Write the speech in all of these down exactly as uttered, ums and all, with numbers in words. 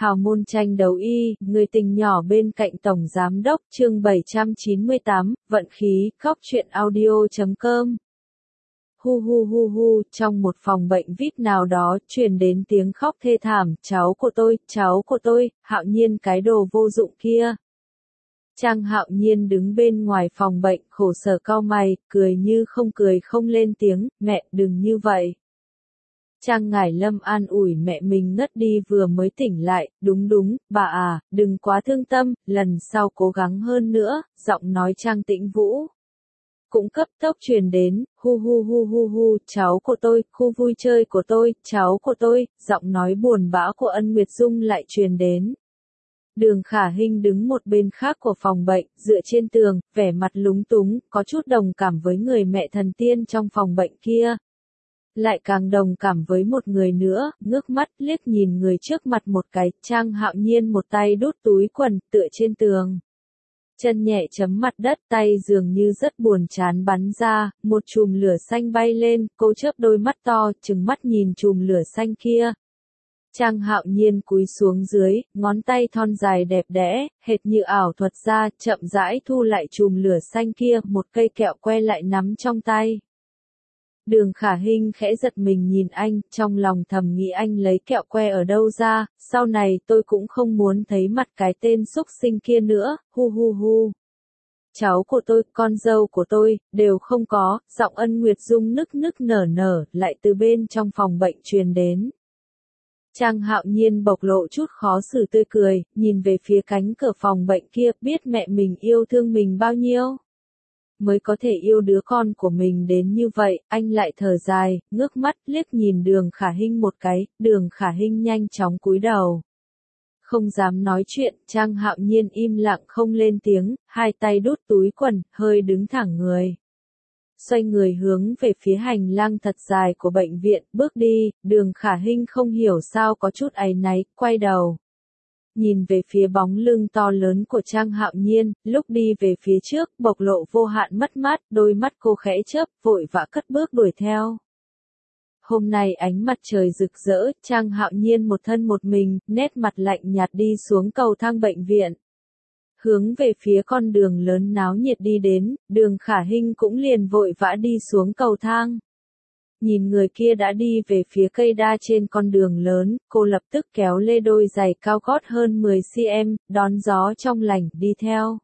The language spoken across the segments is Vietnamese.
Hào môn tranh đấu y, người tình nhỏ bên cạnh Tổng Giám đốc, chương bảy trăm chín mươi tám, vận khí, khóc chuyện audio chấm com. Hu hu hu hu, trong một phòng bệnh vê i pê nào đó, truyền đến tiếng khóc thê thảm, cháu của tôi, cháu của tôi, Hạo Nhiên cái đồ vô dụng kia. Trang Hạo Nhiên đứng bên ngoài phòng bệnh, khổ sở cau mày, cười như không cười không lên tiếng, mẹ, đừng như vậy. Trang Ngải Lâm an ủi mẹ mình ngất đi vừa mới tỉnh lại, đúng đúng, bà à, đừng quá thương tâm, lần sau cố gắng hơn nữa, giọng nói Trang Tĩnh Vũ cũng cấp tốc truyền đến, hu hu hu hu hu, cháu của tôi, khu vui chơi của tôi, cháu của tôi, giọng nói buồn bã của Ân Nguyệt Dung lại truyền đến. Đường Khả Hinh đứng một bên khác của phòng bệnh, dựa trên tường, vẻ mặt lúng túng, có chút đồng cảm với người mẹ thần tiên trong phòng bệnh kia. Lại càng đồng cảm với một người nữa, ngước mắt liếc nhìn người trước mặt một cái, Trang Hạo Nhiên một tay đút túi quần, tựa trên tường. Chân nhẹ chấm mặt đất, tay dường như rất buồn chán bắn ra, một chùm lửa xanh bay lên, cô chớp đôi mắt to, trừng mắt nhìn chùm lửa xanh kia. Trang Hạo Nhiên cúi xuống dưới, ngón tay thon dài đẹp đẽ, hệt như ảo thuật ra, chậm rãi thu lại chùm lửa xanh kia, một cây kẹo que lại nắm trong tay. Đường Khả Hinh khẽ giật mình nhìn anh, trong lòng thầm nghĩ anh lấy kẹo que ở đâu ra, sau này tôi cũng không muốn thấy mặt cái tên xúc sinh kia nữa, hu hu hu. Cháu của tôi, con dâu của tôi, đều không có, giọng Ân Nguyệt Dung nức nức nở nở, lại từ bên trong phòng bệnh truyền đến. Trang Hạo Nhiên bộc lộ chút khó xử tươi cười, nhìn về phía cánh cửa phòng bệnh kia, biết mẹ mình yêu thương mình bao nhiêu. Mới có thể yêu đứa con của mình đến như vậy, anh lại thở dài, ngước mắt liếc nhìn Đường Khả Hinh một cái, Đường Khả Hinh nhanh chóng cúi đầu. Không dám nói chuyện, Trang Hạo Nhiên im lặng không lên tiếng, hai tay đút túi quần, hơi đứng thẳng người. Xoay người hướng về phía hành lang thật dài của bệnh viện, bước đi, Đường Khả Hinh không hiểu sao có chút áy náy, quay đầu. Nhìn về phía bóng lưng to lớn của Trang Hạo Nhiên, lúc đi về phía trước, bộc lộ vô hạn mất mát, đôi mắt cô khẽ chớp, vội vã cất bước đuổi theo. Hôm nay ánh mặt trời rực rỡ, Trang Hạo Nhiên một thân một mình, nét mặt lạnh nhạt đi xuống cầu thang bệnh viện. Hướng về phía con đường lớn náo nhiệt đi đến, Đường Khả Hinh cũng liền vội vã đi xuống cầu thang. Nhìn người kia đã đi về phía cây đa trên con đường lớn, cô lập tức kéo lê đôi giày cao gót hơn mười xăng-ti-mét, đón gió trong lành, đi theo.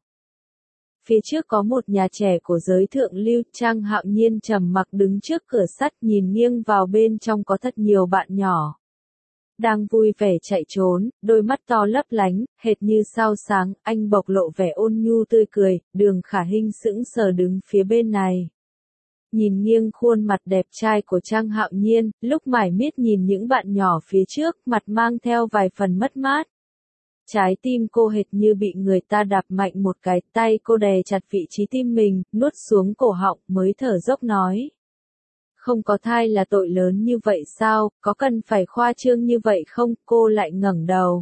Phía trước có một nhà trẻ của giới thượng lưu, Trang Hạo Nhiên trầm mặc đứng trước cửa sắt nhìn nghiêng vào bên trong có thật nhiều bạn nhỏ. Đang vui vẻ chạy trốn, đôi mắt to lấp lánh, hệt như sao sáng, anh bộc lộ vẻ ôn nhu tươi cười, Đường Khả Hinh sững sờ đứng phía bên này. Nhìn nghiêng khuôn mặt đẹp trai của Trang Hạo Nhiên, lúc mải miết nhìn những bạn nhỏ phía trước, mặt mang theo vài phần mất mát. Trái tim cô hệt như bị người ta đạp mạnh một cái, tay cô đè chặt vị trí tim mình, nuốt xuống cổ họng mới thở dốc nói. Không có thai là tội lớn như vậy sao, có cần phải khoa trương như vậy không, cô lại ngẩng đầu.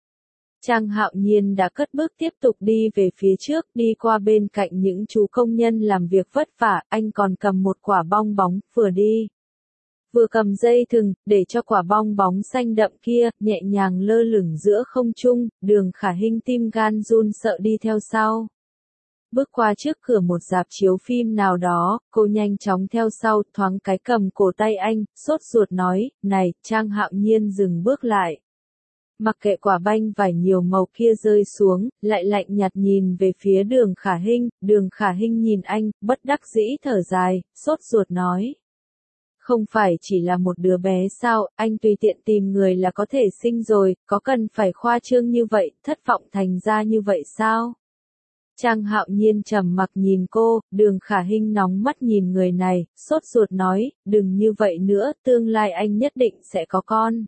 Trang Hạo Nhiên đã cất bước tiếp tục đi về phía trước, đi qua bên cạnh những chú công nhân làm việc vất vả, anh còn cầm một quả bong bóng, vừa đi. Vừa cầm dây thừng, để cho quả bong bóng xanh đậm kia, nhẹ nhàng lơ lửng giữa không trung, Đường Khả Hinh tim gan run sợ đi theo sau. Bước qua trước cửa một rạp chiếu phim nào đó, cô nhanh chóng theo sau, thoáng cái cầm cổ tay anh, sốt ruột nói, này, Trang Hạo Nhiên dừng bước lại. Mặc kệ quả banh vải nhiều màu kia rơi xuống, lại lạnh nhạt nhìn về phía Đường Khả Hinh, Đường Khả Hinh nhìn anh, bất đắc dĩ thở dài, sốt ruột nói. Không phải chỉ là một đứa bé sao, anh tùy tiện tìm người là có thể sinh rồi, có cần phải khoa trương như vậy, thất vọng thành ra như vậy sao? Trang Hạo Nhiên trầm mặc nhìn cô, Đường Khả Hinh nóng mắt nhìn người này, sốt ruột nói, đừng như vậy nữa, tương lai anh nhất định sẽ có con.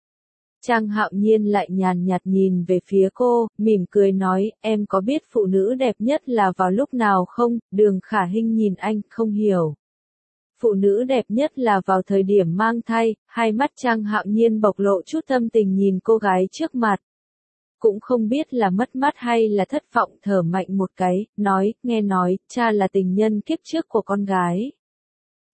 Trang Hạo Nhiên lại nhàn nhạt nhìn về phía cô, mỉm cười nói, em có biết phụ nữ đẹp nhất là vào lúc nào không? Đường Khả Hinh nhìn anh, không hiểu. Phụ nữ đẹp nhất là vào thời điểm mang thai, hai mắt Trang Hạo Nhiên bộc lộ chút tâm tình nhìn cô gái trước mặt. Cũng không biết là mất mát hay là thất vọng, thở mạnh một cái, nói, nghe nói, cha là tình nhân kiếp trước của con gái.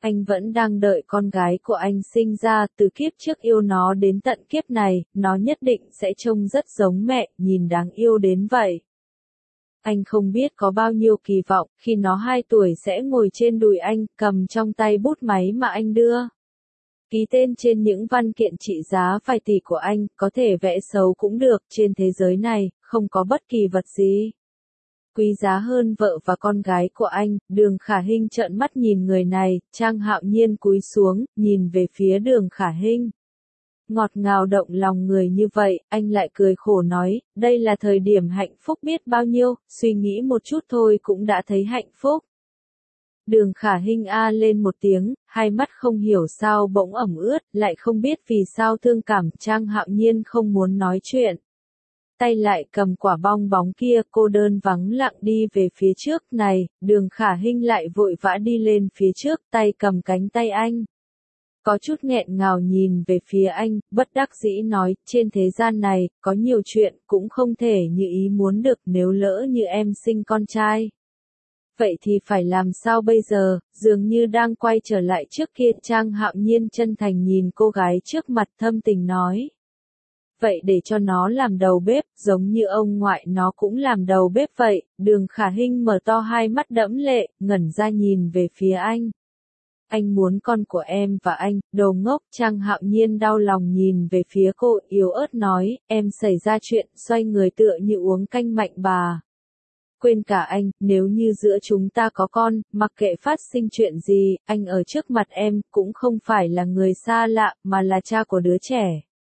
Anh vẫn đang đợi con gái của anh sinh ra, từ kiếp trước yêu nó đến tận kiếp này, nó nhất định sẽ trông rất giống mẹ, nhìn đáng yêu đến vậy. Anh không biết có bao nhiêu kỳ vọng, khi nó hai tuổi sẽ ngồi trên đùi anh, cầm trong tay bút máy mà anh đưa. Ký tên trên những văn kiện trị giá vài tỷ của anh, có thể vẽ xấu cũng được, trên thế giới này, không có bất kỳ vật gì quý giá hơn vợ và con gái của anh. Đường Khả Hinh trợn mắt nhìn người này, Trang Hạo Nhiên cúi xuống, nhìn về phía Đường Khả Hinh. Ngọt ngào động lòng người như vậy, anh lại cười khổ nói, đây là thời điểm hạnh phúc biết bao nhiêu, suy nghĩ một chút thôi cũng đã thấy hạnh phúc. Đường Khả Hinh a lên một tiếng, hai mắt không hiểu sao bỗng ẩm ướt, lại không biết vì sao thương cảm. Trang Hạo Nhiên không muốn nói chuyện. Tay lại cầm quả bong bóng kia, cô đơn vắng lặng đi về phía trước. Này, Đường Khả Hinh lại vội vã đi lên phía trước, tay cầm cánh tay anh. Có chút nghẹn ngào nhìn về phía anh, bất đắc dĩ nói, trên thế gian này, có nhiều chuyện cũng không thể như ý muốn được, nếu lỡ như em sinh con trai. Vậy thì phải làm sao bây giờ, dường như đang quay trở lại trước kia. Trang Hạo Nhiên chân thành nhìn cô gái trước mặt, thâm tình nói. Vậy để cho nó làm đầu bếp, giống như ông ngoại nó cũng làm đầu bếp vậy. Đường Khả Hinh mở to hai mắt đẫm lệ, ngẩn ra nhìn về phía anh. Anh muốn con của em và anh, đồ ngốc. Trang Hạo Nhiên đau lòng nhìn về phía cô, yếu ớt nói, em xảy ra chuyện, xoay người tựa như uống canh mạnh bà. Quên cả anh, nếu như giữa chúng ta có con, mặc kệ phát sinh chuyện gì, anh ở trước mặt em, cũng không phải là người xa lạ, mà là cha của đứa trẻ.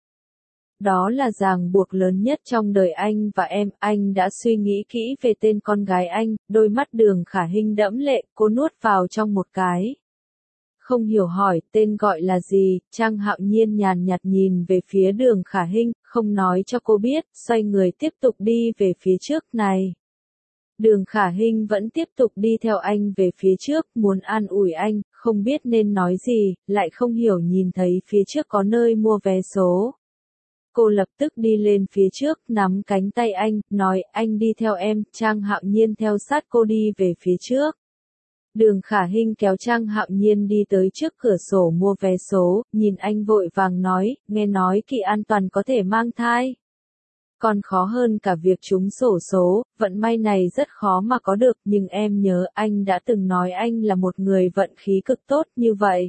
Đó là ràng buộc lớn nhất trong đời anh và em. Anh đã suy nghĩ kỹ về tên con gái anh. Đôi mắt Đường Khả Hinh đẫm lệ, cô nuốt vào trong một cái. Không hiểu hỏi, tên gọi là gì? Trang Hạo Nhiên nhàn nhạt nhìn về phía Đường Khả Hinh, không nói cho cô biết, xoay người tiếp tục đi về phía trước. Này. Đường Khả Hinh vẫn tiếp tục đi theo anh về phía trước, muốn an ủi anh, không biết nên nói gì, lại không hiểu nhìn thấy phía trước có nơi mua vé số. Cô lập tức đi lên phía trước, nắm cánh tay anh, nói, anh đi theo em. Trang Hạo Nhiên theo sát cô đi về phía trước. Đường Khả Hinh kéo Trang Hạo Nhiên đi tới trước cửa sổ mua vé số, nhìn anh vội vàng nói, nghe nói Kỳ An Toàn có thể mang thai. Còn khó hơn cả việc trúng xổ số, vận may này rất khó mà có được, nhưng em nhớ anh đã từng nói anh là một người vận khí cực tốt như vậy.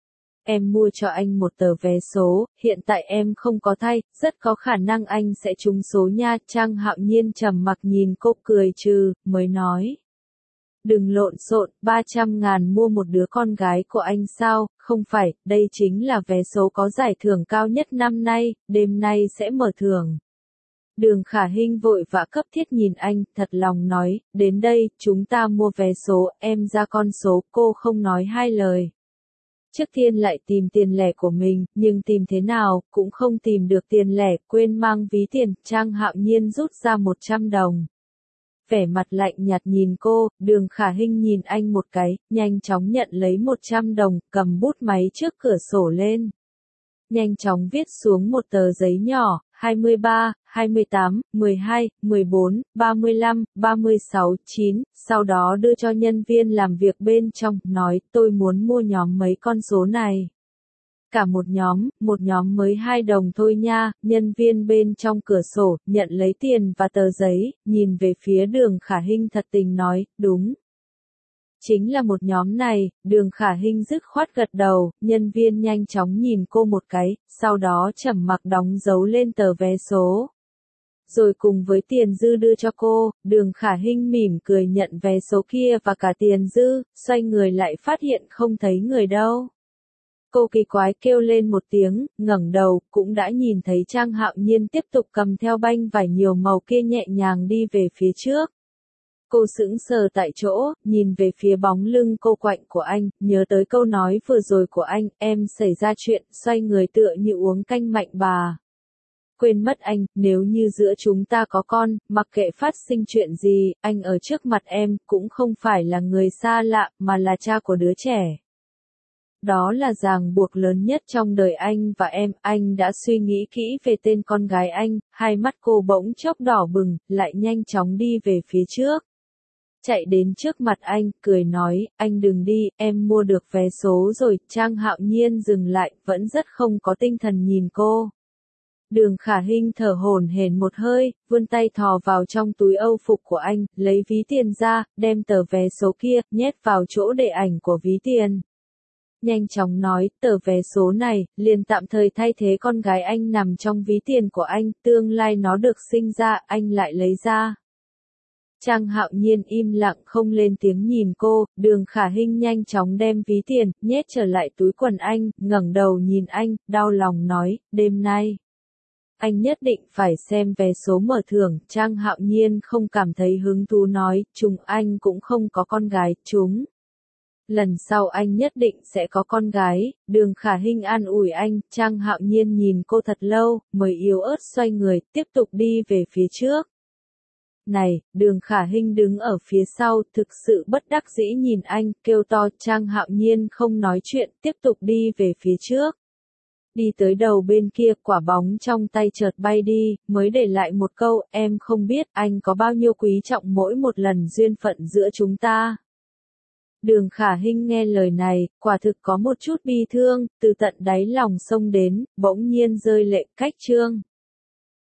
Em mua cho anh một tờ vé số, hiện tại em không có thai, rất có khả năng anh sẽ trúng số nha. Trang Hạo Nhiên trầm mặc nhìn cô cười trừ, mới nói. Đừng lộn xộn, ba trăm ngàn mua một đứa con gái của anh sao, không phải, đây chính là vé số có giải thưởng cao nhất năm nay, đêm nay sẽ mở thưởng. Đường Khả Hinh vội vã cấp thiết nhìn anh, thật lòng nói, đến đây, chúng ta mua vé số, em ra con số. Cô không nói hai lời. Trước tiên lại tìm tiền lẻ của mình, nhưng tìm thế nào, cũng không tìm được tiền lẻ, quên mang ví tiền. Trang Hạo Nhiên rút ra một trăm đồng. Vẻ mặt lạnh nhạt nhìn cô, Đường Khả Hinh nhìn anh một cái, nhanh chóng nhận lấy một trăm đồng, cầm bút máy trước cửa sổ lên. Nhanh chóng viết xuống một tờ giấy nhỏ, hai mươi ba, hai mươi tám, mười hai, mười bốn, ba mươi lăm, ba mươi sáu, chín, sau đó đưa cho nhân viên làm việc bên trong, nói, tôi muốn mua nhóm mấy con số này. Cả một nhóm, một nhóm mới hai đồng thôi nha. Nhân viên bên trong cửa sổ, nhận lấy tiền và tờ giấy, nhìn về phía Đường Khả Hinh thật tình nói, đúng. Chính là một nhóm này. Đường Khả Hinh dứt khoát gật đầu, nhân viên nhanh chóng nhìn cô một cái, sau đó trầm mặc đóng dấu lên tờ vé số. Rồi cùng với tiền dư đưa cho cô, Đường Khả Hinh mỉm cười nhận vé số kia và cả tiền dư, xoay người lại phát hiện không thấy người đâu. Cô kỳ quái kêu lên một tiếng, ngẩng đầu, cũng đã nhìn thấy Trang Hạo Nhiên tiếp tục cầm theo banh vải nhiều màu kia nhẹ nhàng đi về phía trước. Cô sững sờ tại chỗ, nhìn về phía bóng lưng cô quạnh của anh, nhớ tới câu nói vừa rồi của anh, em xảy ra chuyện, xoay người tựa như uống canh mạnh bà. Quên mất anh, nếu như giữa chúng ta có con, mặc kệ phát sinh chuyện gì, anh ở trước mặt em, cũng không phải là người xa lạ, mà là cha của đứa trẻ. Đó là ràng buộc lớn nhất trong đời anh và em. Anh đã suy nghĩ kỹ về tên con gái anh, hai mắt cô bỗng chốc đỏ bừng, lại nhanh chóng đi về phía trước. chạy đến trước mặt anh, cười nói, anh đừng đi, em mua được vé số rồi. Trang Hạo Nhiên dừng lại, vẫn rất không có tinh thần nhìn cô. Đường Khả Hinh thở hổn hển một hơi, vươn tay thò vào trong túi âu phục của anh, lấy ví tiền ra, đem tờ vé số kia, nhét vào chỗ để ảnh của ví tiền. Nhanh chóng nói, tờ vé số này, liền tạm thời thay thế con gái anh nằm trong ví tiền của anh, tương lai nó được sinh ra, anh lại lấy ra. Trang Hạo Nhiên im lặng không lên tiếng nhìn cô, Đường Khả Hinh nhanh chóng đem ví tiền, nhét trở lại túi quần anh, ngẩng đầu nhìn anh, đau lòng nói, đêm nay. Anh nhất định phải xem vé số mở thưởng. Trang Hạo Nhiên không cảm thấy hứng thú nói, chúng anh cũng không có con gái, chúng. Lần sau anh nhất định sẽ có con gái. Đường Khả Hinh an ủi anh, Trang Hạo Nhiên nhìn cô thật lâu, mới yếu ớt xoay người, tiếp tục đi về phía trước. Này, Đường Khả Hinh đứng ở phía sau, thực sự bất đắc dĩ nhìn anh, kêu to. Trang Hạo Nhiên không nói chuyện, tiếp tục đi về phía trước. Đi tới đầu bên kia, quả bóng trong tay chợt bay đi, mới để lại một câu, em không biết anh có bao nhiêu quý trọng mỗi một lần duyên phận giữa chúng ta. Đường Khả Hinh nghe lời này, quả thực có một chút bi thương, từ tận đáy lòng xông đến, bỗng nhiên rơi lệ. Cách chương